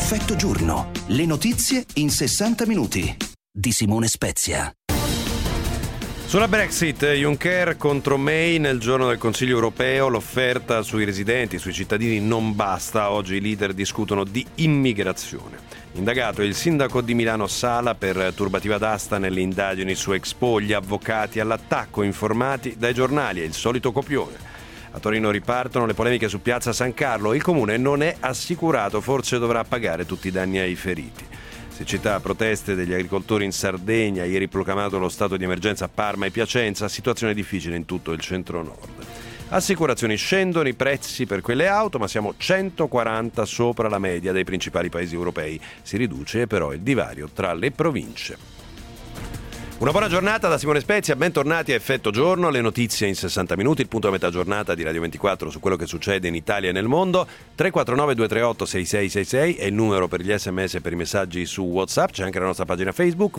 Effetto giorno. Le notizie in 60 minuti. Di Simone Spezia. Sulla Brexit, Juncker contro May nel giorno del Consiglio europeo, l'offerta sui residenti, sui cittadini non basta, oggi i leader discutono di immigrazione. Indagato il sindaco di Milano Sala per turbativa d'asta nelle indagini su Expo, gli avvocati all'attacco informati dai giornali e il solito copione. A Torino ripartono le polemiche su Piazza San Carlo, il comune non è assicurato, forse dovrà pagare tutti i danni ai feriti. Siccità, proteste degli agricoltori in Sardegna, ieri proclamato lo stato di emergenza a Parma e Piacenza, situazione difficile in tutto il centro-nord. Assicurazioni, scendono i prezzi per quelle auto, ma siamo 140 sopra la media dei principali paesi europei. Si riduce però il divario tra le province. Una buona giornata da Simone Spezia, bentornati a Effetto Giorno, le notizie in 60 minuti, il punto a metà giornata di Radio 24 su quello che succede in Italia e nel mondo. 349-238-6666 è il numero per gli sms e per i messaggi su WhatsApp, c'è anche la nostra pagina Facebook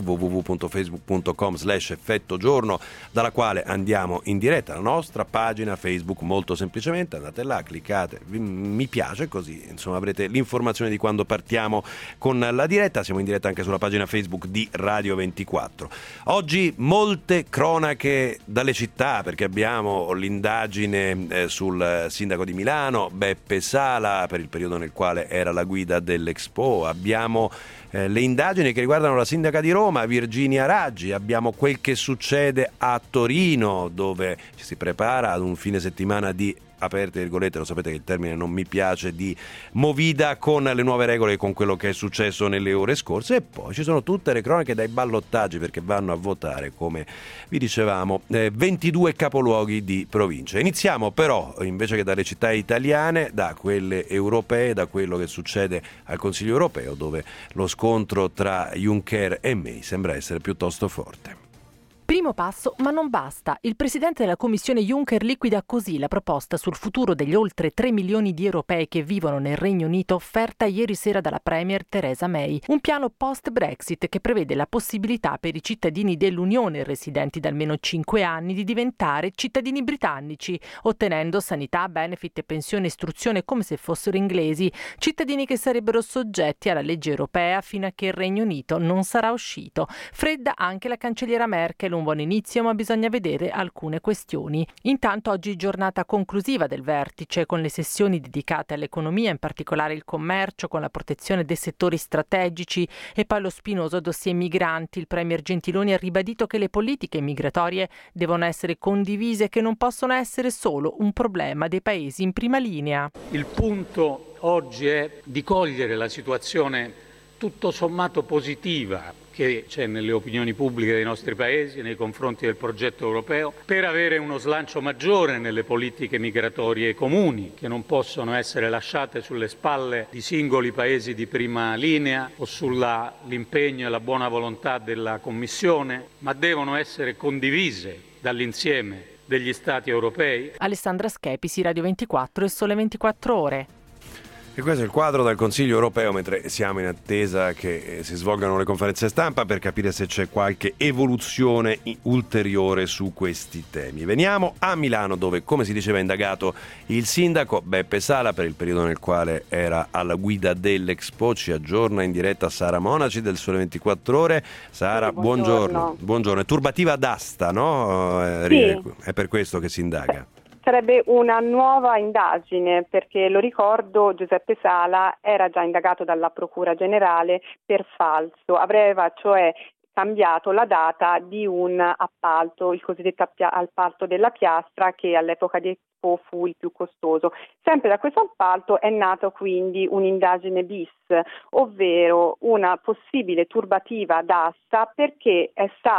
www.facebook.com/effettogiorno dalla quale andiamo in diretta, la nostra pagina Facebook molto semplicemente, andate là, cliccate mi piace, così insomma avrete l'informazione di quando partiamo con la diretta, siamo in diretta anche sulla pagina Facebook di Radio 24. Oggi molte cronache dalle città, perché abbiamo l'indagine sul sindaco di Milano, Beppe Sala, per il periodo nel quale era la guida dell'Expo. Abbiamo le indagini che riguardano la sindaca di Roma, Virginia Raggi. Abbiamo quel che succede a Torino, dove ci si prepara ad un fine settimana di, aperte virgolette, lo sapete che il termine non mi piace, di movida con le nuove regole e con quello che è successo nelle ore scorse. E poi ci sono tutte le cronache dai ballottaggi, perché vanno a votare, come vi dicevamo, 22 capoluoghi di provincia. Iniziamo però, invece che dalle città italiane, da quelle europee, da quello che succede al Consiglio europeo, dove lo scontro tra Juncker e May sembra essere piuttosto forte. Primo passo, ma non basta. Il presidente della Commissione Juncker liquida così la proposta sul futuro degli oltre 3 milioni di europei che vivono nel Regno Unito offerta ieri sera dalla Premier Theresa May. Un piano post-Brexit che prevede la possibilità per i cittadini dell'Unione residenti da almeno 5 anni di diventare cittadini britannici, ottenendo sanità, benefit e pensione e istruzione come se fossero inglesi, cittadini che sarebbero soggetti alla legge europea fino a che il Regno Unito non sarà uscito. Fredda anche la cancelliera Merkel, un buon inizio, ma bisogna vedere alcune questioni. Intanto oggi giornata conclusiva del vertice, con le sessioni dedicate all'economia, in particolare il commercio, con la protezione dei settori strategici e poi lo spinoso dossier migranti. Il premier Gentiloni ha ribadito che le politiche migratorie devono essere condivise e che non possono essere solo un problema dei paesi in prima linea. Il punto oggi è di cogliere la situazione tutto sommato positiva che c'è nelle opinioni pubbliche dei nostri paesi nei confronti del progetto europeo, per avere uno slancio maggiore nelle politiche migratorie comuni, che non possono essere lasciate sulle spalle di singoli paesi di prima linea o sull'impegno e la buona volontà della Commissione, ma devono essere condivise dall'insieme degli Stati europei. Alessandra Schepisi, Radio 24 e Sole 24 Ore. E questo è il quadro del Consiglio europeo, mentre siamo in attesa che si svolgano le conferenze stampa per capire se c'è qualche evoluzione ulteriore su questi temi. Veniamo a Milano, dove, come si diceva, è indagato il sindaco Beppe Sala per il periodo nel quale era alla guida dell'Expo. Ci aggiorna in diretta Sara Monaci del Sole 24 Ore. Sara, buongiorno. Buongiorno. È turbativa d'asta, no? Sì. È per questo che si indaga. Sarebbe una nuova indagine, perché lo ricordo, Giuseppe Sala era già indagato dalla Procura Generale per falso, aveva cioè cambiato la data di un appalto, il cosiddetto appalto della piastra, che all'epoca di Expo fu il più costoso. Sempre da questo appalto è nato quindi un'indagine bis, ovvero una possibile turbativa d'asta, perché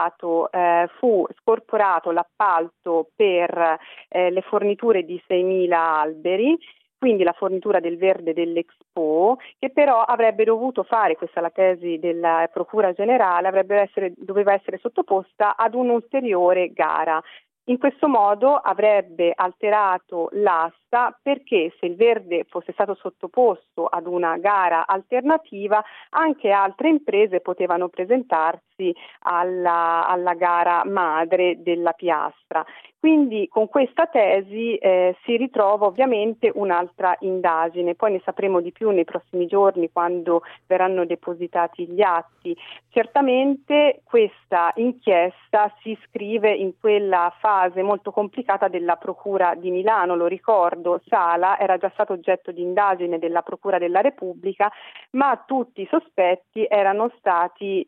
fu scorporato l'appalto per le forniture di 6.000 alberi, quindi la fornitura del verde dell'Expo, che però avrebbe dovuto fare, questa è la tesi della Procura Generale, doveva essere sottoposta ad un'ulteriore gara. In questo modo avrebbe alterato l'asta, perché se il verde fosse stato sottoposto ad una gara alternativa, anche altre imprese potevano presentarsi alla gara madre della piastra. Quindi con questa tesi si ritrova ovviamente un'altra indagine, poi ne sapremo di più nei prossimi giorni quando verranno depositati gli atti. Certamente questa inchiesta si iscrive in quella fase molto complicata della Procura di Milano, lo ricordo, Sala era già stato oggetto di indagine della Procura della Repubblica, ma tutti i sospetti erano stati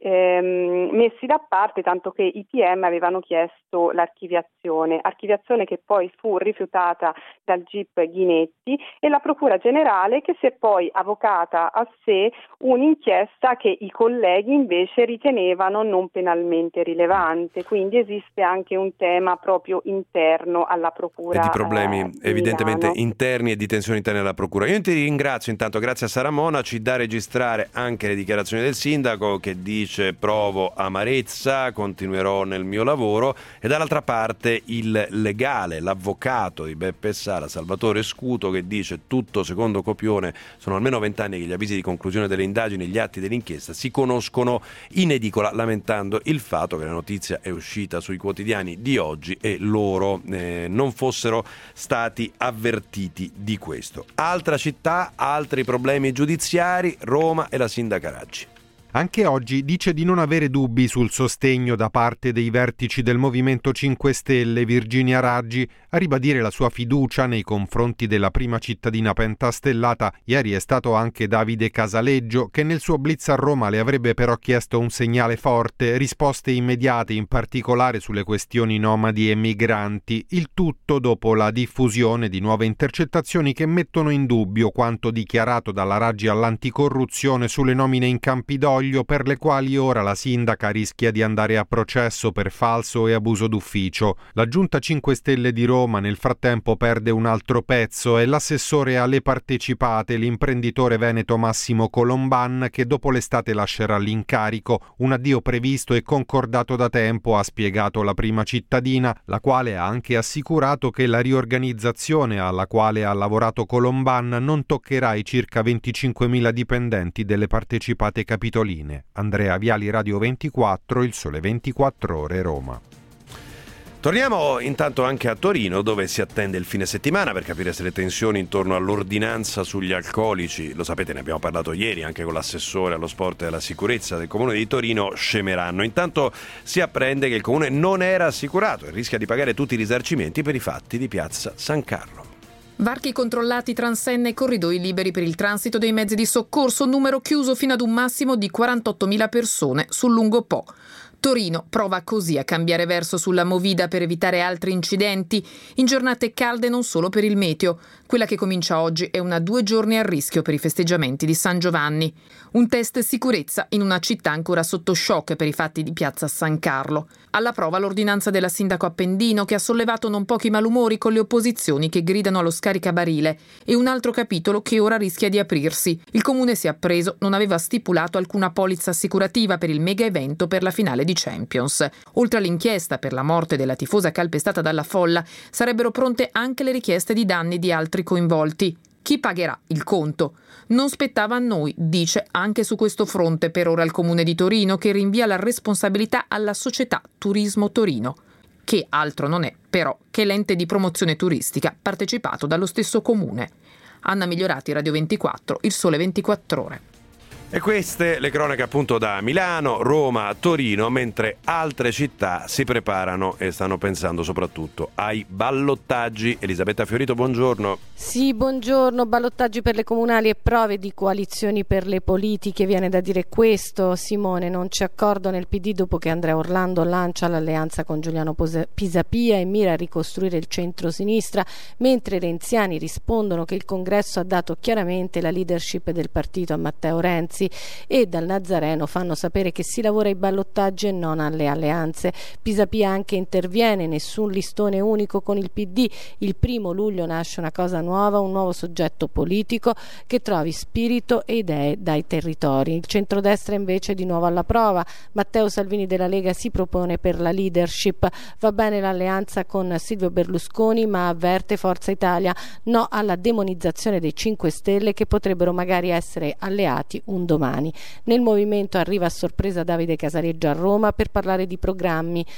messi da parte, tanto che i PM avevano chiesto l'archiviazione che poi fu rifiutata dal GIP Ghinetti, e la Procura Generale che si è poi avvocata a sé un'inchiesta che i colleghi invece ritenevano non penalmente rilevante. Quindi esiste anche un tema proprio interno alla Procura. E di problemi evidentemente Milano. interni e di tensioni interne alla Procura. Io ti ringrazio intanto, grazie a Sara Monaci, da registrare anche le dichiarazioni del sindaco che dice: provo amarezza, continuerò nel mio lavoro, e dall'altra parte il legale, l'avvocato di Beppe Sala, Salvatore Scuto, che dice: tutto secondo copione, sono almeno 20 anni che gli avvisi di conclusione delle indagini e gli atti dell'inchiesta si conoscono in edicola, lamentando il fatto che la notizia è uscita sui quotidiani di oggi e loro non fossero stati avvertiti di questo. Altra città, altri problemi giudiziari, Roma e la sindaca Raggi. Anche oggi dice di non avere dubbi sul sostegno da parte dei vertici del Movimento 5 Stelle. Virginia Raggi a ribadire la sua fiducia nei confronti della prima cittadina pentastellata. Ieri è stato anche Davide Casaleggio, che nel suo blitz a Roma le avrebbe però chiesto un segnale forte, risposte immediate, in particolare sulle questioni nomadi e migranti. Il tutto dopo la diffusione di nuove intercettazioni che mettono in dubbio quanto dichiarato dalla Raggi all'anticorruzione sulle nomine in Campidoglio, per le quali ora la sindaca rischia di andare a processo per falso e abuso d'ufficio. La Giunta 5 Stelle di Roma nel frattempo perde un altro pezzo. È l'assessore alle partecipate, l'imprenditore veneto Massimo Colomban, che dopo l'estate lascerà l'incarico, un addio previsto e concordato da tempo, ha spiegato la prima cittadina, la quale ha anche assicurato che la riorganizzazione alla quale ha lavorato Colomban non toccherà i circa 25.000 dipendenti delle partecipate capitoline. Andrea Viali, Radio 24, Il Sole 24 Ore, Roma. Torniamo intanto anche a Torino, dove si attende il fine settimana per capire se le tensioni intorno all'ordinanza sugli alcolici, lo sapete, ne abbiamo parlato ieri anche con l'assessore allo sport e alla sicurezza del Comune di Torino, scemeranno. Intanto si apprende che il Comune non era assicurato e rischia di pagare tutti i risarcimenti per i fatti di Piazza San Carlo. Varchi controllati, transenne e corridoi liberi per il transito dei mezzi di soccorso, numero chiuso fino ad un massimo di 48.000 persone sul lungo Po. Torino prova così a cambiare verso sulla movida per evitare altri incidenti in giornate calde, non solo per il meteo. Quella che comincia oggi è una 2 giorni a rischio per i festeggiamenti di San Giovanni. Un test sicurezza in una città ancora sotto shock per i fatti di Piazza San Carlo. Alla prova l'ordinanza della sindaco Appendino, che ha sollevato non pochi malumori con le opposizioni che gridano allo scaricabarile, e un altro capitolo che ora rischia di aprirsi. Il comune, si è appreso, non aveva stipulato alcuna polizza assicurativa per il mega evento per la finale di Champions. Oltre all'inchiesta per la morte della tifosa calpestata dalla folla, sarebbero pronte anche le richieste di danni di altri coinvolti. Chi pagherà il conto? Non spettava a noi, dice anche su questo fronte per ora il Comune di Torino, che rinvia la responsabilità alla società Turismo Torino, che altro non è però che l'ente di promozione turistica partecipato dallo stesso Comune. Anna Migliorati, Radio 24, Il Sole 24 Ore. E queste le cronache appunto da Milano, Roma, Torino, mentre altre città si preparano e stanno pensando soprattutto ai ballottaggi. Elisabetta Fiorito, buongiorno. Sì, buongiorno. Ballottaggi per le comunali e prove di coalizioni per le politiche. Viene da dire questo, Simone, non c'è accordo nel PD dopo che Andrea Orlando lancia l'alleanza con Giuliano Pisapia e mira a ricostruire il centro-sinistra, mentre i renziani rispondono che il congresso ha dato chiaramente la leadership del partito a Matteo Renzi, e dal Nazareno fanno sapere che si lavora ai ballottaggi e non alle alleanze. Pisapia anche interviene: nessun listone unico con il PD, il 1° luglio nasce una cosa nuova, un nuovo soggetto politico che trovi spirito e idee dai territori. Il centrodestra invece di nuovo alla prova. Matteo Salvini della Lega si propone per la leadership. Va bene l'alleanza con Silvio Berlusconi, ma avverte Forza Italia no alla demonizzazione dei 5 Stelle, che potrebbero magari essere alleati un domani. Nel movimento arriva a sorpresa Davide Casaleggio a Roma per parlare di programmi.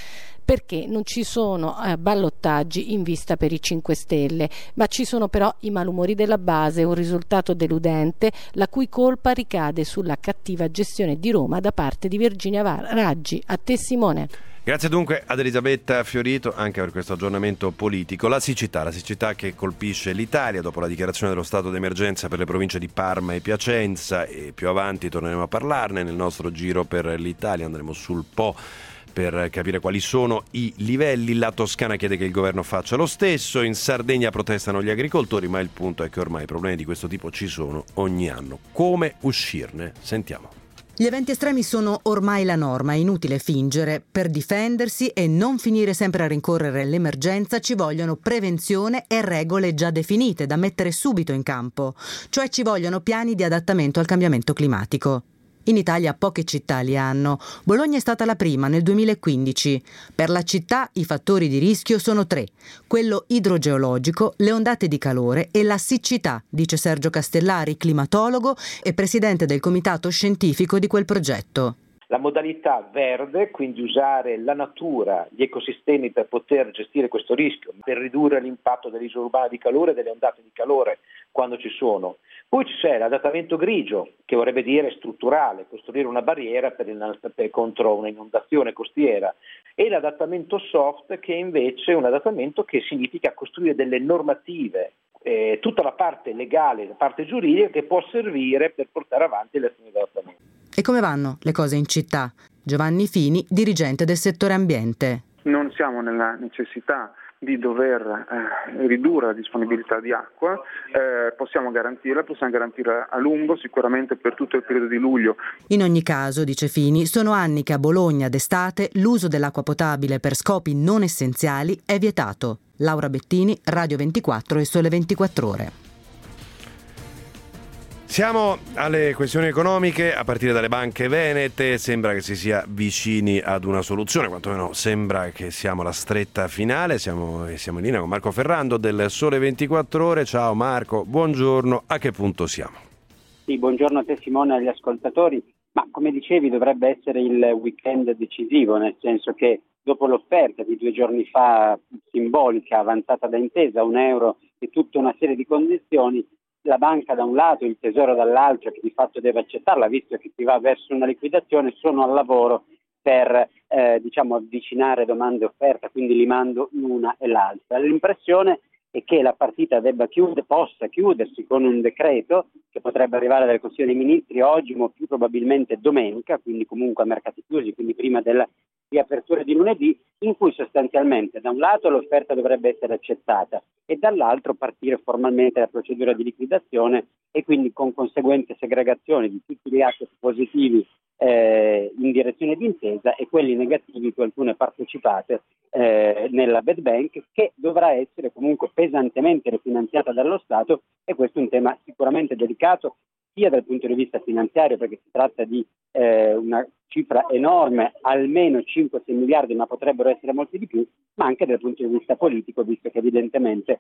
perché non ci sono ballottaggi in vista per i 5 Stelle, ma ci sono però i malumori della base, un risultato deludente la cui colpa ricade sulla cattiva gestione di Roma da parte di Virginia Raggi. A te Simone. Grazie dunque ad Elisabetta Fiorito anche per questo aggiornamento politico. La siccità che colpisce l'Italia dopo la dichiarazione dello stato d'emergenza per le province di Parma e Piacenza, e più avanti torneremo a parlarne nel nostro giro per l'Italia, andremo sul Po per capire quali sono i livelli. La Toscana chiede che il governo faccia lo stesso, in Sardegna protestano gli agricoltori, ma il punto è che ormai problemi di questo tipo ci sono ogni anno. Come uscirne? Sentiamo. Gli eventi estremi sono ormai la norma, è inutile fingere. Per difendersi e non finire sempre a rincorrere l'emergenza ci vogliono prevenzione e regole già definite da mettere subito in campo, cioè ci vogliono piani di adattamento al cambiamento climatico. In Italia poche città li hanno. Bologna è stata la prima nel 2015. Per la città i fattori di rischio sono 3: quello idrogeologico, le ondate di calore e la siccità, dice Sergio Castellari, climatologo e presidente del comitato scientifico di quel progetto. La modalità verde, quindi usare la natura, gli ecosistemi per poter gestire questo rischio, per ridurre l'impatto dell'isola urbana di calore e delle ondate di calore quando ci sono. Poi c'è l'adattamento grigio, che vorrebbe dire strutturale, costruire una barriera contro un'inondazione costiera, e l'adattamento soft, che invece è un adattamento che significa costruire delle normative, tutta la parte legale, la parte giuridica che può servire per portare avanti le azioni di adattamento. E come vanno le cose in città? Giovanni Fini, dirigente del settore ambiente. Non siamo nella necessità di dover ridurre la disponibilità di acqua, possiamo garantirla a lungo, sicuramente per tutto il periodo di luglio. In ogni caso, dice Fini, sono anni che a Bologna d'estate l'uso dell'acqua potabile per scopi non essenziali è vietato. Laura Bettini, Radio 24 e Sole 24 Ore. Siamo alle questioni economiche, a partire dalle banche venete. Sembra che si sia vicini ad una soluzione, quantomeno sembra che siamo alla stretta finale. Siamo in linea con Marco Ferrando del Sole 24 Ore. Ciao Marco, buongiorno. A che punto siamo? Sì, buongiorno a te Simone e agli ascoltatori. Ma come dicevi dovrebbe essere il weekend decisivo, nel senso che dopo l'offerta di 2 giorni fa simbolica avanzata da Intesa, €1 e tutta una serie di condizioni, la banca da un lato, il tesoro dall'altro, che di fatto deve accettarla visto che si va verso una liquidazione, sono al lavoro per avvicinare domanda e offerta, quindi limando l'una e l'altra. L'impressione è che la partita possa chiudersi con un decreto che potrebbe arrivare dal Consiglio dei Ministri oggi, ma più probabilmente domenica, quindi comunque a mercati chiusi, quindi prima della riapertura di lunedì, in cui sostanzialmente da un lato l'offerta dovrebbe essere accettata e dall'altro partire formalmente la procedura di liquidazione e quindi con conseguente segregazione di tutti gli asset positivi in direzione di Intesa e quelli negativi su alcune partecipate nella bad bank, che dovrà essere comunque pesantemente rifinanziata dallo Stato, e questo è un tema sicuramente delicato sia dal punto di vista finanziario, perché si tratta di una cifra enorme, almeno 5-6 miliardi, ma potrebbero essere molti di più, ma anche dal punto di vista politico, visto che evidentemente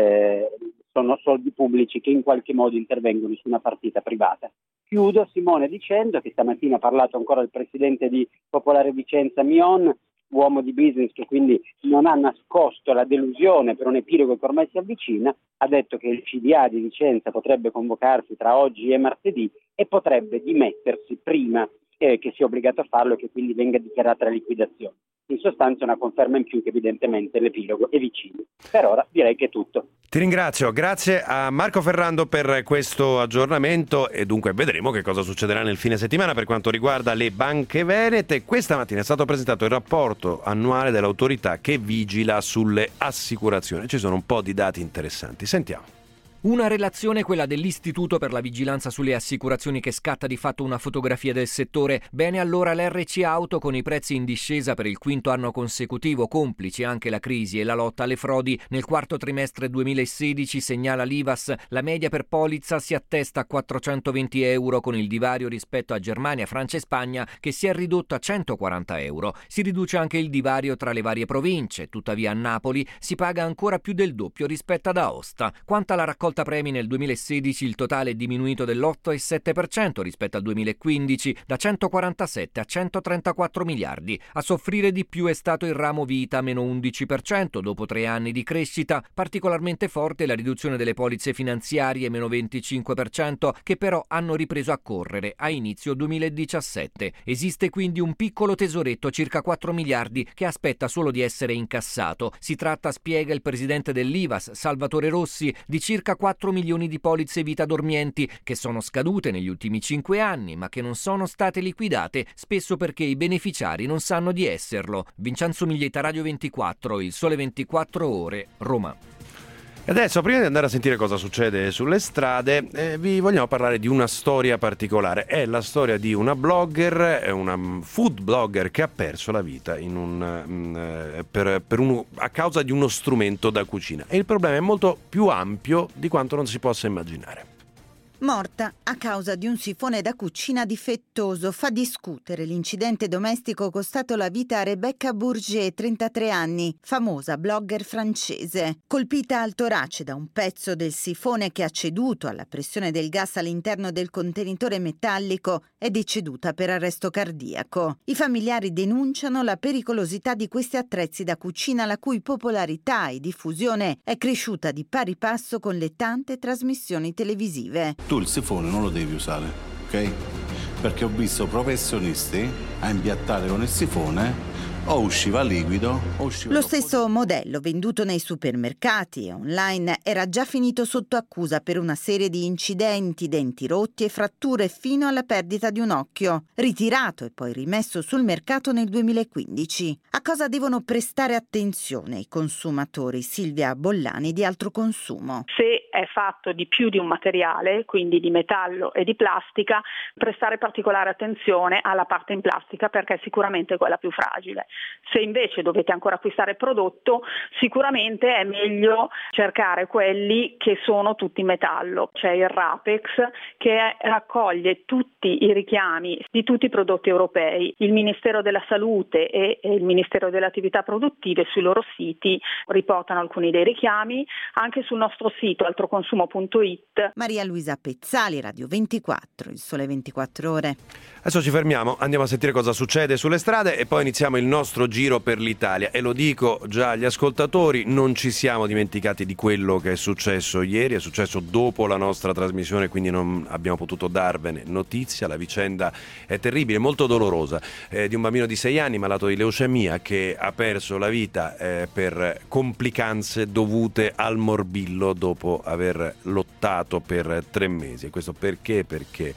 sono soldi pubblici che in qualche modo intervengono su una partita privata. Chiudo, Simone, dicendo che stamattina ha parlato ancora il presidente di Popolare Vicenza Mion, uomo di business che quindi non ha nascosto la delusione per un epilogo che ormai si avvicina. Ha detto che il CDA di Vicenza potrebbe convocarsi tra oggi e martedì e potrebbe dimettersi prima che sia obbligato a farlo e che quindi venga dichiarata la liquidazione. In sostanza una conferma in più che evidentemente l'epilogo è vicino. Per ora direi che è tutto. Ti ringrazio, grazie a Marco Ferrando per questo aggiornamento, e dunque vedremo che cosa succederà nel fine settimana per quanto riguarda le banche venete. Questa mattina è stato presentato il rapporto annuale dell'autorità che vigila sulle assicurazioni. Ci sono un po' di dati interessanti, sentiamo. Una relazione, quella dell'Istituto per la Vigilanza sulle Assicurazioni, che scatta di fatto una fotografia del settore. Bene allora l'RC Auto, con i prezzi in discesa per il 5º anno consecutivo, complici anche la crisi e la lotta alle frodi. Nel 4º trimestre 2016, segnala l'Ivas, la media per polizza si attesta a €420, con il divario rispetto a Germania, Francia e Spagna che si è ridotto a €140. Si riduce anche il divario tra le varie province, tuttavia a Napoli si paga ancora più del doppio rispetto ad Aosta. Quanto alla raccolta raccolta premi nel 2016 il totale è diminuito dell'8,7% rispetto al 2015, da 147 a 134 miliardi. A soffrire di più è stato il ramo vita, meno 11%, dopo 3 anni di crescita. Particolarmente forte la riduzione delle polizze finanziarie, meno 25%, che però hanno ripreso a correre a inizio 2017. Esiste quindi un piccolo tesoretto, circa 4 miliardi, che aspetta solo di essere incassato. Si tratta, spiega il presidente dell'IVAS, Salvatore Rossi, di circa 4 milioni di polizze vita dormienti che sono scadute negli ultimi 5 anni ma che non sono state liquidate, spesso perché i beneficiari non sanno di esserlo. Vincenzo Miglietta, Radio 24, Il Sole 24 Ore, Roma. E adesso, prima di andare a sentire cosa succede sulle strade, vi vogliamo parlare di una storia particolare. È la storia di una blogger, una food blogger che ha perso la vita a causa di uno strumento da cucina. E il problema è molto più ampio di quanto non si possa immaginare. Morta a causa di un sifone da cucina difettoso. Fa discutere l'incidente domestico costato la vita a Rebecca Bourget, 33 anni, famosa blogger francese. Colpita al torace da un pezzo del sifone che ha ceduto alla pressione del gas all'interno del contenitore metallico, è deceduta per arresto cardiaco. I familiari denunciano la pericolosità di questi attrezzi da cucina, la cui popolarità e diffusione è cresciuta di pari passo con le tante trasmissioni televisive. Tu il sifone non lo devi usare, ok? Perché ho visto professionisti a impiattare con il sifone, o usciva liquido o usciva... Lo stesso modello venduto nei supermercati e online era già finito sotto accusa per una serie di incidenti, denti rotti e fratture fino alla perdita di un occhio, ritirato e poi rimesso sul mercato nel 2015. A cosa devono prestare attenzione i consumatori? Silvia Bollani di Altro Consumo. Se è fatto di più di un materiale, quindi di metallo e di plastica, prestare particolare attenzione alla parte in plastica perché è sicuramente quella più fragile. Se invece dovete ancora acquistare il prodotto, sicuramente è meglio cercare quelli che sono tutti in metallo. C'è il Rapex che raccoglie tutti i richiami di tutti i prodotti europei. Il Ministero della Salute e il Ministero delle Attività Produttive sui loro siti riportano alcuni dei richiami, anche sul nostro sito altroconsumo.it. Maria Luisa Pezzali, Radio 24, Il Sole 24 Ore. Adesso ci fermiamo, andiamo a sentire cosa succede sulle strade e poi iniziamo il nostro giro per l'Italia. E lo dico già agli ascoltatori, non ci siamo dimenticati di quello che è successo ieri, è successo dopo la nostra trasmissione, quindi non abbiamo potuto darvene notizia. La vicenda è terribile, molto dolorosa, di un bambino di 6 anni malato di leucemia che ha perso la vita per complicanze dovute al morbillo dopo aver lottato per 3 mesi. E questo perché? Perché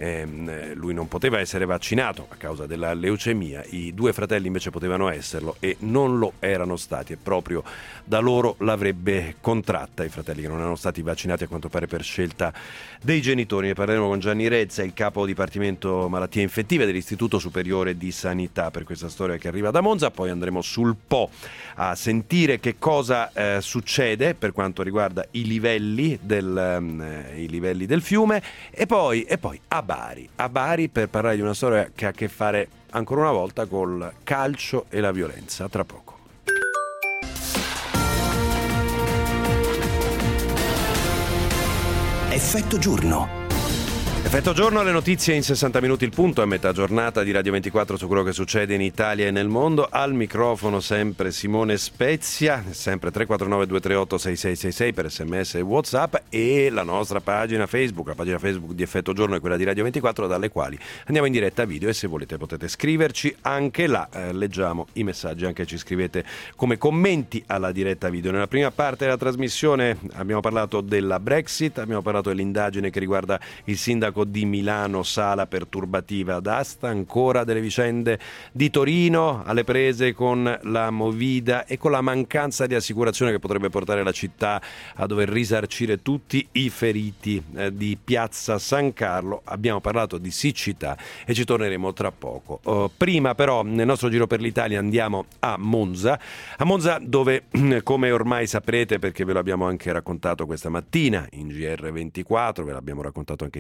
lui non poteva essere vaccinato a causa della leucemia, i 2 fratelli invece potevano esserlo e non lo erano stati, e proprio da loro l'avrebbe contratta, i fratelli che non erano stati vaccinati a quanto pare per scelta dei genitori. Ne parleremo con Gianni Rezza, il capo dipartimento malattie infettive dell'Istituto Superiore di Sanità, per questa storia che arriva da Monza. Poi andremo sul Po a sentire che cosa succede per quanto riguarda i livelli del fiume e poi a Bari per parlare di una storia che ha a che fare ancora una volta col calcio e la violenza. Tra poco. Effetto giorno. Effetto giorno, le notizie in 60 minuti il punto, a metà giornata di Radio 24 su quello che succede in Italia e nel mondo. Al microfono sempre Simone Spezia, sempre 349-238-6666 per SMS e WhatsApp, e la nostra pagina Facebook, la pagina Facebook di Effetto Giorno è quella di Radio 24, dalle quali andiamo in diretta video, e se volete potete scriverci anche là, leggiamo i messaggi, anche ci scrivete come commenti alla diretta video. Nella prima parte della trasmissione abbiamo parlato della Brexit, abbiamo parlato dell'indagine che riguarda il sindaco di Milano Sala per turbativa d'asta, ancora delle vicende di Torino alle prese con la Movida e con la mancanza di assicurazione che potrebbe portare la città a dover risarcire tutti i feriti di Piazza San Carlo. Abbiamo parlato di siccità e ci torneremo tra poco. Prima però nel nostro giro per l'Italia andiamo a Monza dove, come ormai saprete perché ve lo abbiamo anche raccontato questa mattina in GR24, ve l'abbiamo raccontato anche ieri nel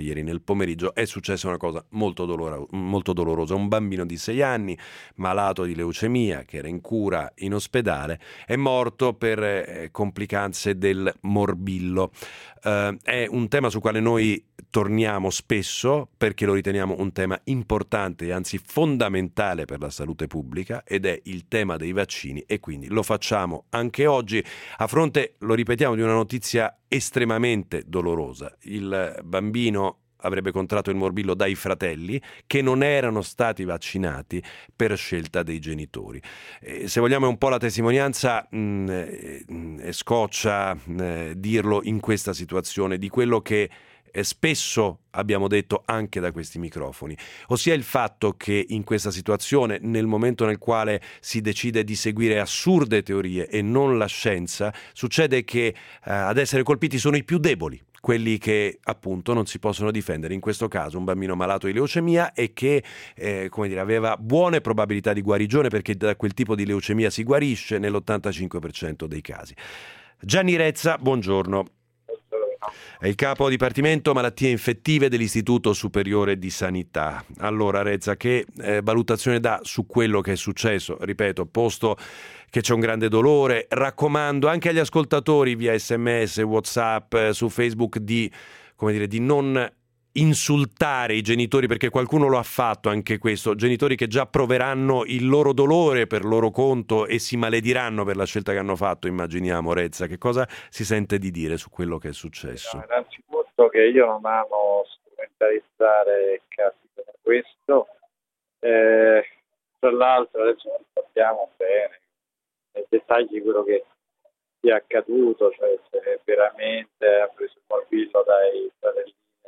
pomeriggio è successa una cosa molto dolorosa. Un bambino di 6 anni, malato di leucemia, che era in cura in ospedale, è morto per complicanze del morbillo. È un tema sul quale noi torniamo spesso perché lo riteniamo un tema importante e anzi fondamentale per la salute pubblica, ed è il tema dei vaccini, e quindi lo facciamo anche oggi a fronte, lo ripetiamo, di una notizia estremamente dolorosa. Il bambino avrebbe contratto il morbillo dai fratelli che non erano stati vaccinati per scelta dei genitori. Se vogliamo è un po' la testimonianza, scoccia dirlo in questa situazione, di quello che spesso abbiamo detto anche da questi microfoni, ossia il fatto che in questa situazione, nel momento nel quale si decide di seguire assurde teorie e non la scienza, succede che ad essere colpiti sono i più deboli, quelli che appunto non si possono difendere. In questo caso un bambino malato di leucemia e che aveva buone probabilità di guarigione, perché da quel tipo di leucemia si guarisce nell'85% dei casi. Gianni Rezza, buongiorno. È il capo dipartimento malattie infettive dell'Istituto Superiore di Sanità. Allora Rezza, che valutazione dà su quello che è successo? Ripeto, posto che c'è un grande dolore, raccomando anche agli ascoltatori via SMS, WhatsApp, su Facebook di non insultare i genitori, perché qualcuno lo ha fatto anche questo, genitori che già proveranno il loro dolore per loro conto e si malediranno per la scelta che hanno fatto, immaginiamo. Rezza, che cosa si sente di dire su quello che è successo? No, innanzitutto che io non amo strumentalizzare casi come questo, tra l'altro adesso non sappiamo bene nei dettagli quello che sia accaduto, cioè se veramente ha preso il morbillo dai fratelli,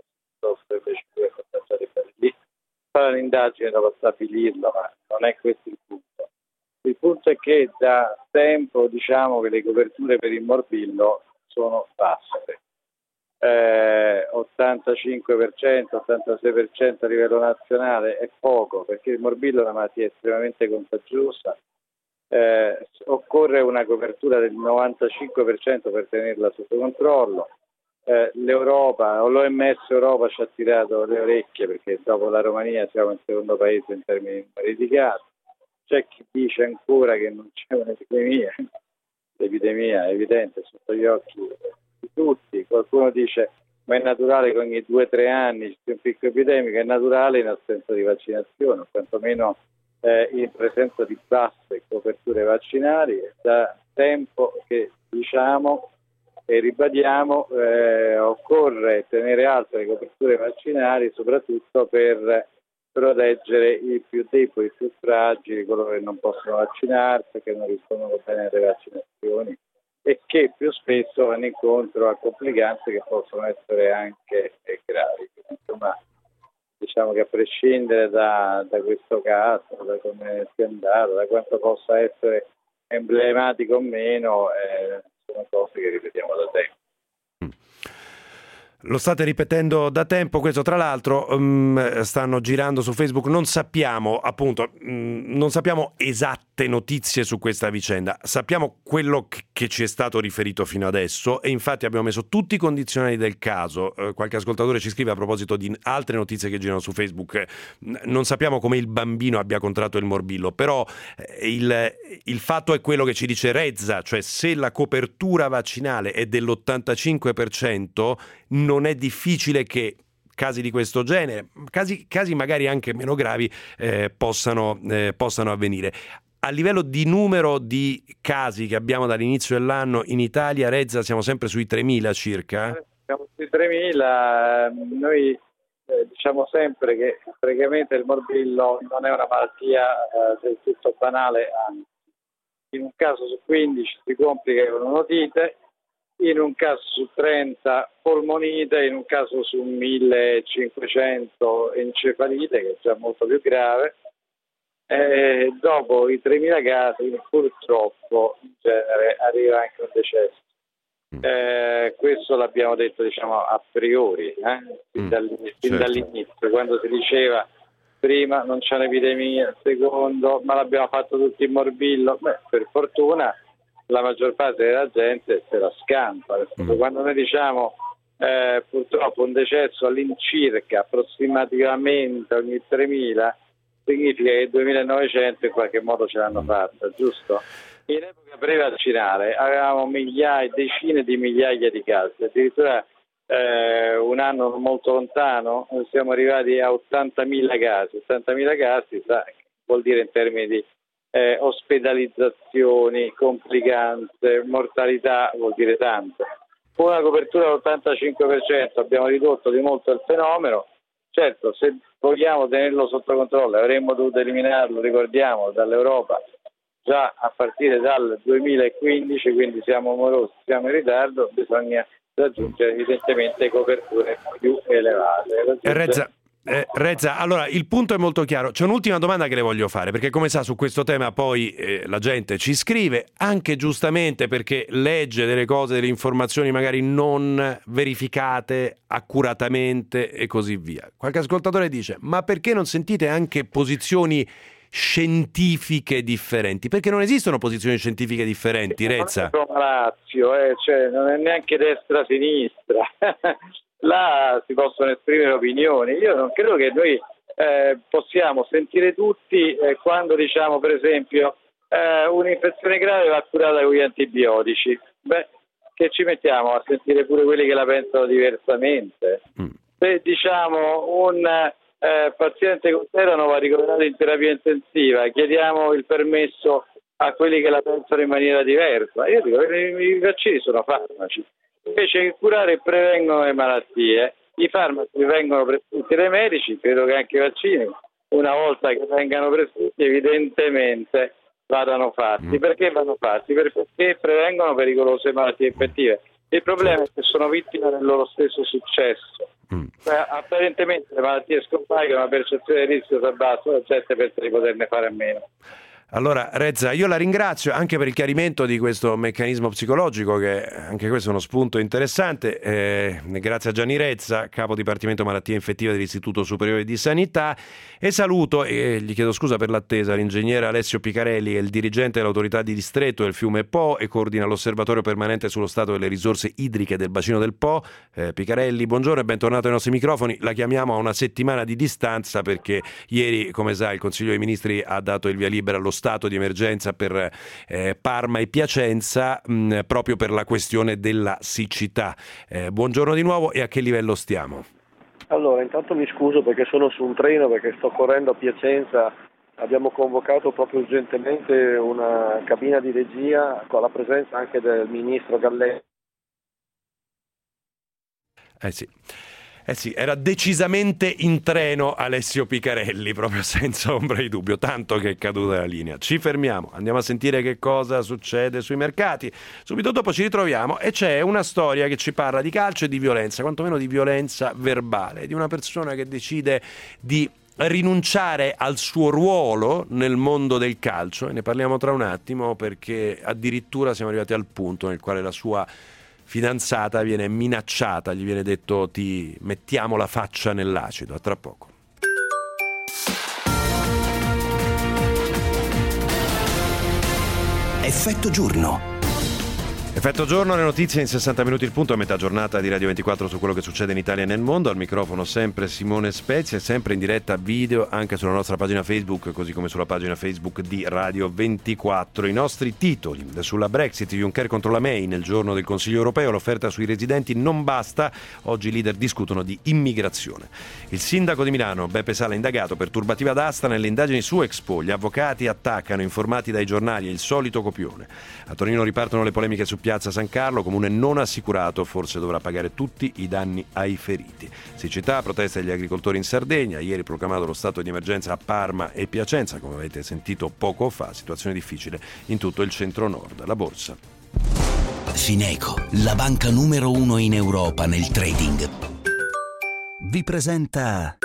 fare un'indagine dopo stabilirlo, ma non è questo il punto. Il punto è che da tempo diciamo che le coperture per il morbillo sono basse, 85%, 86% a livello nazionale è poco, perché il morbillo è una malattia estremamente contagiosa. Occorre una copertura del 95% per tenerla sotto controllo. L'Europa o l'OMS Europa ci ha tirato le orecchie, perché dopo la Romania siamo il secondo paese in termini di casi. C'è chi dice ancora che non c'è un'epidemia, l'epidemia è evidente sotto gli occhi di tutti. Qualcuno dice ma è naturale che ogni 2-3 anni ci sia un picco epidemico, è naturale in assenza di vaccinazione, o quantomeno in presenza di basse coperture vaccinali. Da tempo che diciamo e ribadiamo, occorre tenere alte le coperture vaccinali, soprattutto per proteggere i più deboli, i più fragili, coloro che non possono vaccinarsi, che non rispondono bene alle vaccinazioni e che più spesso vanno incontro a complicanze che possono essere anche gravi. Quindi, insomma, diciamo che a prescindere da questo caso, da come sia andato, da quanto possa essere emblematico o meno, sono cose che ripetiamo da tempo. Lo state ripetendo da tempo, questo tra l'altro stanno girando su Facebook, non sappiamo esatte notizie su questa vicenda, sappiamo quello che ci è stato riferito fino adesso e infatti abbiamo messo tutti i condizionali del caso. Qualche ascoltatore ci scrive a proposito di altre notizie che girano su Facebook, non sappiamo come il bambino abbia contratto il morbillo, però il fatto è quello che ci dice Rezza, cioè se la copertura vaccinale è dell'85%, non è difficile che casi di questo genere, casi magari anche meno gravi, possano avvenire. A livello di numero di casi che abbiamo dall'inizio dell'anno in Italia, Rezza, siamo sempre sui 3.000 circa? Siamo sui 3.000, noi diciamo sempre che praticamente il morbillo non è una malattia del tutto banale, anzi, in un caso su 15 si complica con un'otite, in un caso su 30 polmonite, in un caso su 1500 encefalite, che è già molto più grave. Dopo i 3.000 casi purtroppo in genere arriva anche un decesso. Questo l'abbiamo detto diciamo a priori, fin dall'inizio, quando si diceva prima non c'è un'epidemia, secondo ma l'abbiamo fatto tutti in morbillo. Per fortuna la maggior parte della gente se la scampa. Quando noi diciamo purtroppo un decesso all'incirca approssimativamente ogni 3.000 significa che il 2.900 in qualche modo ce l'hanno fatta, giusto? In epoca prevaccinale avevamo decine di migliaia di casi, addirittura un anno non molto lontano siamo arrivati a 80.000 casi. 80.000 casi vuol dire in termini di ospedalizzazioni, complicanze, mortalità, vuol dire tanto. Con una copertura all'85% abbiamo ridotto di molto il fenomeno. Certo, se vogliamo tenerlo sotto controllo avremmo dovuto eliminarlo, ricordiamo, dall'Europa già a partire dal 2015, quindi siamo morosi, siamo in ritardo, bisogna raggiungere evidentemente coperture più elevate. Rezza, allora il punto è molto chiaro. C'è un'ultima domanda che le voglio fare, perché come sa su questo tema poi la gente ci scrive, anche giustamente perché legge delle cose, delle informazioni magari non verificate accuratamente e così via. Qualche ascoltatore dice: ma perché non sentite anche posizioni scientifiche differenti? Perché non esistono posizioni scientifiche differenti, Rezza. Non è come Lazio, cioè non è neanche destra-sinistra. Là si possono esprimere opinioni. Io non credo che noi possiamo sentire tutti quando diciamo, per esempio, un'infezione grave va curata con gli antibiotici. Beh, che ci mettiamo a sentire pure quelli che la pensano diversamente? Se diciamo un paziente con terano va ricoverato in terapia intensiva, chiediamo il permesso a quelli che la pensano in maniera diversa. Io dico che i vaccini sono farmaci, invece che curare e prevengono le malattie. I farmaci vengono prescritti dai medici, credo che anche i vaccini, una volta che vengano prescritti, evidentemente vadano fatti. Perché vanno fatti? Perché prevengono pericolose malattie infettive. Il problema è che sono vittime del loro stesso successo. Apparentemente le malattie scompaiono, la percezione del rischio si abbassa, la gente pensa di poterne fare a meno. Allora, Rezza, io la ringrazio anche per il chiarimento di questo meccanismo psicologico, che anche questo è uno spunto interessante. Grazie a Gianni Rezza, capo dipartimento malattie infettive dell'Istituto Superiore di Sanità, e saluto e gli chiedo scusa per l'attesa l'ingegnere Alessio Picarelli, che è il dirigente dell'autorità di distretto del fiume Po e coordina l'osservatorio permanente sullo stato delle risorse idriche del bacino del Po. Picarelli, buongiorno e bentornato ai nostri microfoni. La chiamiamo a una settimana di distanza perché ieri, come sa, il Consiglio dei Ministri ha dato il via libera allo stato di emergenza per Parma e Piacenza, proprio per la questione della siccità. Buongiorno di nuovo, e a che livello stiamo? Allora, intanto mi scuso perché sono su un treno, perché sto correndo a Piacenza. Abbiamo convocato proprio urgentemente una cabina di regia con la presenza anche del ministro Galletti. Sì, era decisamente in treno Alessio Picarelli, proprio senza ombra di dubbio, tanto che è caduta la linea. Ci fermiamo, andiamo a sentire che cosa succede sui mercati. Subito dopo ci ritroviamo e c'è una storia che ci parla di calcio e di violenza, quantomeno di violenza verbale, di una persona che decide di rinunciare al suo ruolo nel mondo del calcio, e ne parliamo tra un attimo, perché addirittura siamo arrivati al punto nel quale la sua fidanzata viene minacciata, gli viene detto: ti mettiamo la faccia nell'acido. A tra poco. Effetto giorno. Effetto giorno, le notizie in 60 minuti il punto, a metà giornata di Radio 24 su quello che succede in Italia e nel mondo. Al microfono sempre Simone Spezia, sempre in diretta video anche sulla nostra pagina Facebook, così come sulla pagina Facebook di Radio 24. I nostri titoli: sulla Brexit, Juncker contro la May nel giorno del Consiglio europeo, l'offerta sui residenti non basta, oggi i leader discutono di immigrazione. Il sindaco di Milano, Beppe Sala, indagato per turbativa d'asta nelle indagini su Expo, gli avvocati attaccano, informati dai giornali, è il solito copione. A Torino ripartono le polemiche su Piazza San Carlo, comune non assicurato, forse dovrà pagare tutti i danni ai feriti. Siccità, proteste degli agricoltori in Sardegna, ieri proclamato lo stato di emergenza a Parma e Piacenza, come avete sentito poco fa, situazione difficile in tutto il centro-nord. La borsa. Fineco, la banca numero 1 in Europa nel trading, vi presenta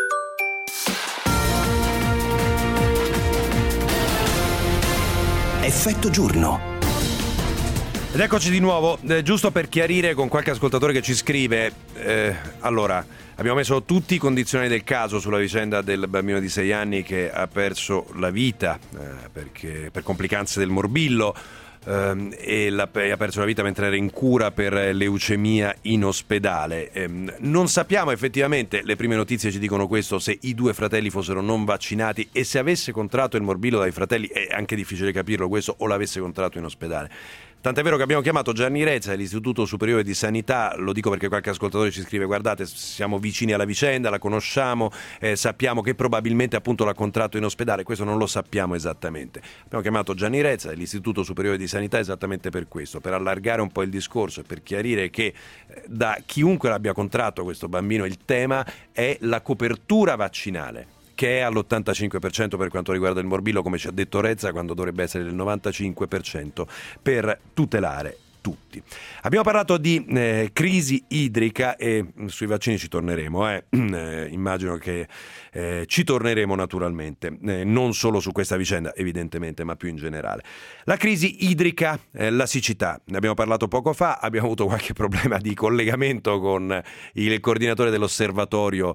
Effetto giorno. Ed eccoci di nuovo, giusto per chiarire con qualche ascoltatore che ci scrive, allora, abbiamo messo tutti i condizionali del caso sulla vicenda del bambino di 6 anni che ha perso la vita perché per complicanze del morbillo. e ha perso la vita mentre era in cura per leucemia in ospedale. Non sappiamo effettivamente, le prime notizie ci dicono questo, se i 2 fratelli fossero non vaccinati e se avesse contratto il morbillo dai fratelli, è anche difficile capirlo questo, o l'avesse contratto in ospedale. Tant'è vero che abbiamo chiamato Gianni Rezza dell'Istituto Superiore di Sanità, lo dico perché qualche ascoltatore ci scrive: guardate, siamo vicini alla vicenda, la conosciamo, sappiamo che probabilmente appunto l'ha contratto in ospedale, questo non lo sappiamo esattamente. Abbiamo chiamato Gianni Rezza dell'Istituto Superiore di Sanità esattamente per questo, per allargare un po' il discorso e per chiarire che da chiunque l'abbia contratto questo bambino il tema è la copertura vaccinale, che è all'85% per quanto riguarda il morbillo, come ci ha detto Rezza, quando dovrebbe essere del 95% per tutelare tutti. Abbiamo parlato di crisi idrica e sui vaccini ci torneremo, immagino che ci torneremo naturalmente, non solo su questa vicenda evidentemente, ma più in generale. La crisi idrica, la siccità, ne abbiamo parlato poco fa, abbiamo avuto qualche problema di collegamento con il coordinatore dell'osservatorio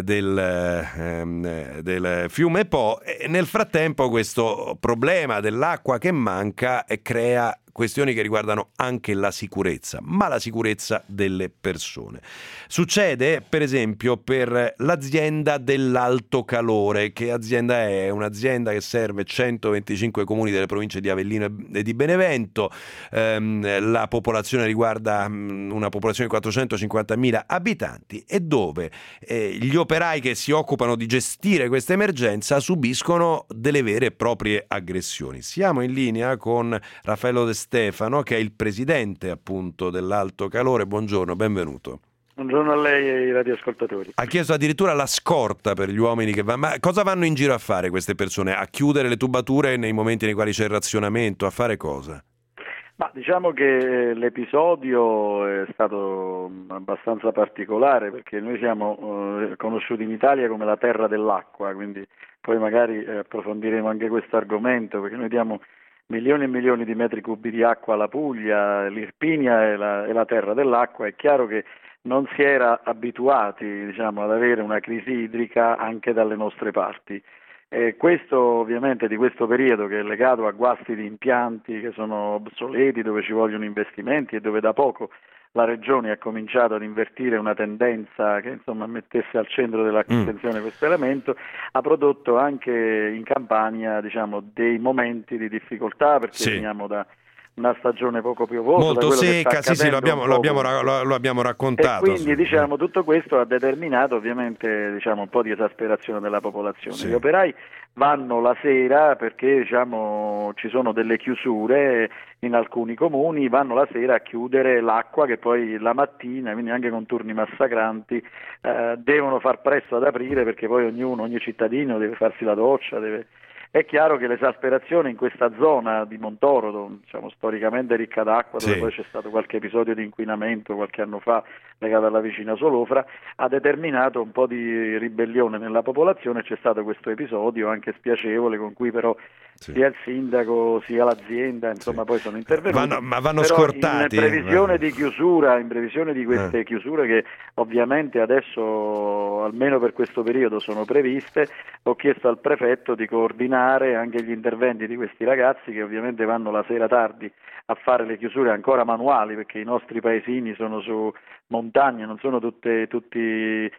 del fiume Po, e nel frattempo questo problema dell'acqua che manca crea questioni che riguardano anche la sicurezza, ma la sicurezza delle persone. Succede per esempio per l'azienda dell'Alto Calore. Che azienda è? È un'azienda che serve 125 comuni delle province di Avellino e di Benevento. La popolazione riguarda una popolazione di 450.000 abitanti e dove gli operai che si occupano di gestire questa emergenza subiscono delle vere e proprie aggressioni. Siamo in linea con Raffaello De Stefano, che è il presidente appunto dell'Alto Calore. Buongiorno, benvenuto. Buongiorno a lei e ai radioascoltatori. Ha chiesto addirittura la scorta per gli uomini che vanno. Ma cosa vanno in giro a fare queste persone? A chiudere le tubature nei momenti nei quali c'è il razionamento? A fare cosa? Ma diciamo che l'episodio è stato abbastanza particolare, perché noi siamo conosciuti in Italia come la terra dell'acqua, quindi poi magari approfondiremo anche questo argomento, perché noi diamo milioni e milioni di metri cubi di acqua alla Puglia, l'Irpinia è la terra dell'acqua. È chiaro che non si era abituati, ad avere una crisi idrica anche dalle nostre parti. Questo ovviamente di questo periodo, che è legato a guasti di impianti che sono obsoleti, dove ci vogliono investimenti e dove da poco la Regione ha cominciato ad invertire una tendenza che mettesse al centro dell'attenzione questo elemento, ha prodotto anche in Campania dei momenti di difficoltà, perché veniamo da una stagione poco piovosa, molto secca, sì, lo abbiamo raccontato. E quindi tutto questo ha determinato ovviamente un po' di esasperazione della popolazione. Sì. Gli operai vanno la sera perché ci sono delle chiusure in alcuni comuni, vanno la sera a chiudere l'acqua che poi la mattina, quindi anche con turni massacranti, devono far presto ad aprire, perché poi ogni cittadino deve farsi la doccia, È chiaro che l'esasperazione in questa zona di Montoro, storicamente ricca d'acqua, dove poi c'è stato qualche episodio di inquinamento qualche anno fa legato alla vicina Solofra, ha determinato un po' di ribellione nella popolazione. C'è stato questo episodio anche spiacevole, con cui però sia il sindaco sia l'azienda poi sono intervenuti. Vanno scortati. In previsione di chiusura, in previsione di queste chiusure che ovviamente adesso, almeno per questo periodo, sono previste, ho chiesto al prefetto di coordinare anche gli interventi di questi ragazzi, che ovviamente vanno la sera tardi a fare le chiusure ancora manuali, perché i nostri paesini sono su montagna, non sono tutti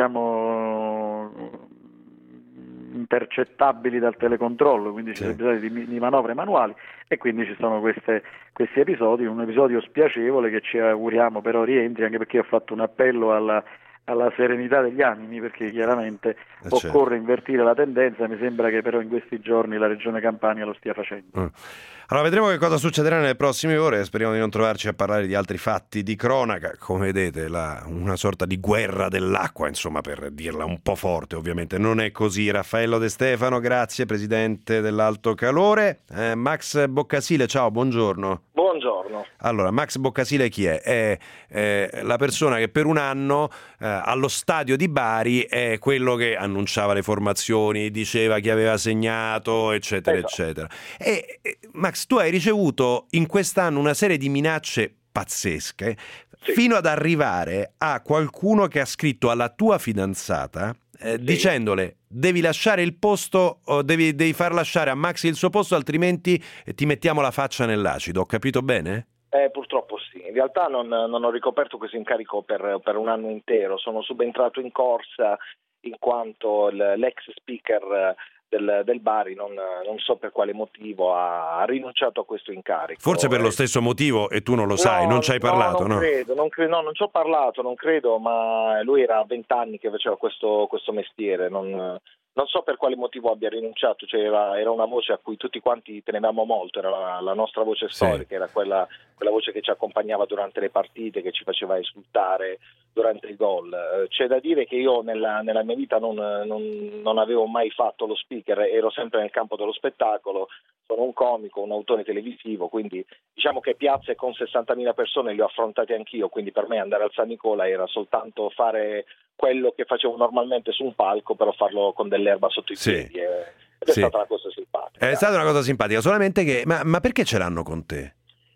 intercettabili dal telecontrollo, quindi ci sono bisogno di manovre manuali, e quindi ci sono questi episodi, un episodio spiacevole che ci auguriamo però rientri, anche perché ho fatto un appello alla serenità degli animi, perché chiaramente occorre invertire la tendenza. Mi sembra che però in questi giorni la Regione Campania lo stia facendo. Allora vedremo che cosa succederà nelle prossime ore, speriamo di non trovarci a parlare di altri fatti di cronaca. Come vedete, una sorta di guerra dell'acqua, per dirla un po' forte, ovviamente non è così. Raffaello De Stefano, grazie, presidente dell'Alto Calore. Max Boccasile, ciao, buongiorno. Buongiorno. Allora, Max Boccasile chi è? È la persona che per un anno allo stadio di Bari è quello che annunciava le formazioni, diceva chi aveva segnato, eccetera, eccetera. E Max, tu hai ricevuto in quest'anno una serie di minacce pazzesche, fino ad arrivare a qualcuno che ha scritto alla tua fidanzata dicendole: devi lasciare il posto, o devi far lasciare a Maxi il suo posto, altrimenti ti mettiamo la faccia nell'acido. Ho capito bene? Purtroppo sì, in realtà non ho ricoperto questo incarico per un anno intero, sono subentrato in corsa in quanto l'ex speaker del Bari non so per quale motivo ha rinunciato a questo incarico. Forse per lo stesso motivo, e tu non lo sai, non ci hai parlato, no? Non ci ho parlato, non credo, ma lui era 20 anni che faceva questo mestiere, non so per quale motivo abbia rinunciato, cioè era una voce a cui tutti quanti tenevamo molto, era la nostra voce storica, era quella voce che ci accompagnava durante le partite, che ci faceva esultare durante il gol. C'è da dire che io nella mia vita non avevo mai fatto lo speaker, ero sempre nel campo dello spettacolo, sono un comico, un autore televisivo, quindi diciamo che piazze con 60.000 persone le ho affrontate anch'io, quindi per me andare al San Nicola era soltanto fare quello che facevo normalmente su un palco, però farlo con dell'erba sotto i piedi, ed è stata una cosa simpatica. È stata una cosa simpatica, solamente che ma perché ce l'hanno con te?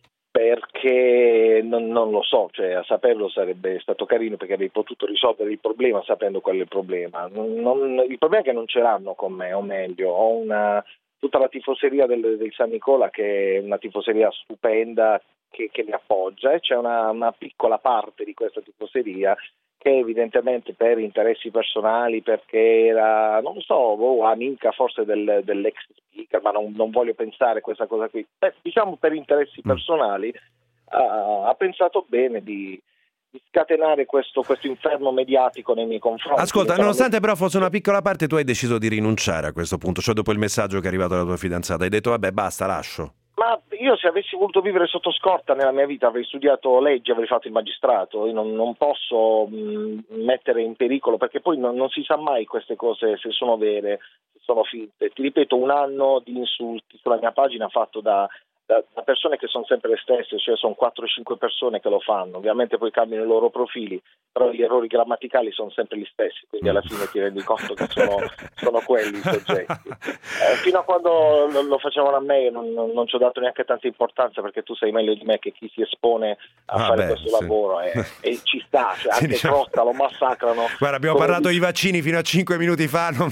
Perché non lo so, cioè a saperlo sarebbe stato carino, perché avrei potuto risolvere il problema sapendo qual è il problema. Il problema è che non ce l'hanno con me, o meglio, ho tutta la tifoseria del San Nicola, che è una tifoseria stupenda, che mi appoggia, e c'è una piccola parte di questa tifoseria che evidentemente per interessi personali, perché era, non so, amica forse dell'ex speaker, ma non voglio pensare questa cosa qui, diciamo per interessi personali, ha pensato bene di scatenare questo inferno mediatico nei miei confronti. Ascolta, nonostante però fosse una piccola parte, tu hai deciso di rinunciare a questo punto, cioè dopo il messaggio che è arrivato dalla tua fidanzata, hai detto vabbè basta, lascio. Ma io, se avessi voluto vivere sotto scorta nella mia vita, avrei studiato legge, avrei fatto il magistrato. Io non posso mettere in pericolo, perché poi non si sa mai queste cose se sono vere, se sono finte. Ti ripeto, un anno di insulti sulla mia pagina fatto da persone che sono sempre le stesse, cioè sono 4-5 persone che lo fanno. Ovviamente poi cambiano i loro profili, però gli errori grammaticali sono sempre gli stessi, quindi alla fine ti rendi conto che sono quelli i soggetti. Fino a quando lo facevano a me non ci ho dato neanche tanta importanza, perché tu sai meglio di me che chi si espone a fare questo lavoro e ci sta, cioè anche Crosta lo massacrano. Guarda, abbiamo parlato di vaccini fino a 5 minuti fa, non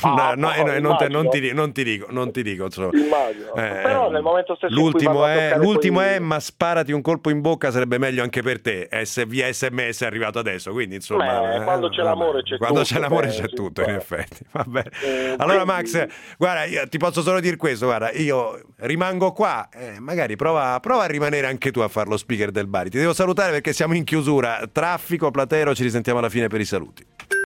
ti dico insomma. Immagino. Però nel momento stesso l'ultimo è ma sparati un colpo in bocca, sarebbe meglio anche per te, via SMS è arrivato adesso, quindi insomma quando c'è l'amore c'è quando tutto, c'è l'amore c'è tutto, in effetti. Va bene. Allora Max, guarda, io ti posso solo dire questo, guarda, io rimango qua, magari prova a rimanere anche tu a fare lo speaker del Bari. Ti devo salutare perché siamo in chiusura, traffico, Platero, ci risentiamo alla fine per i saluti.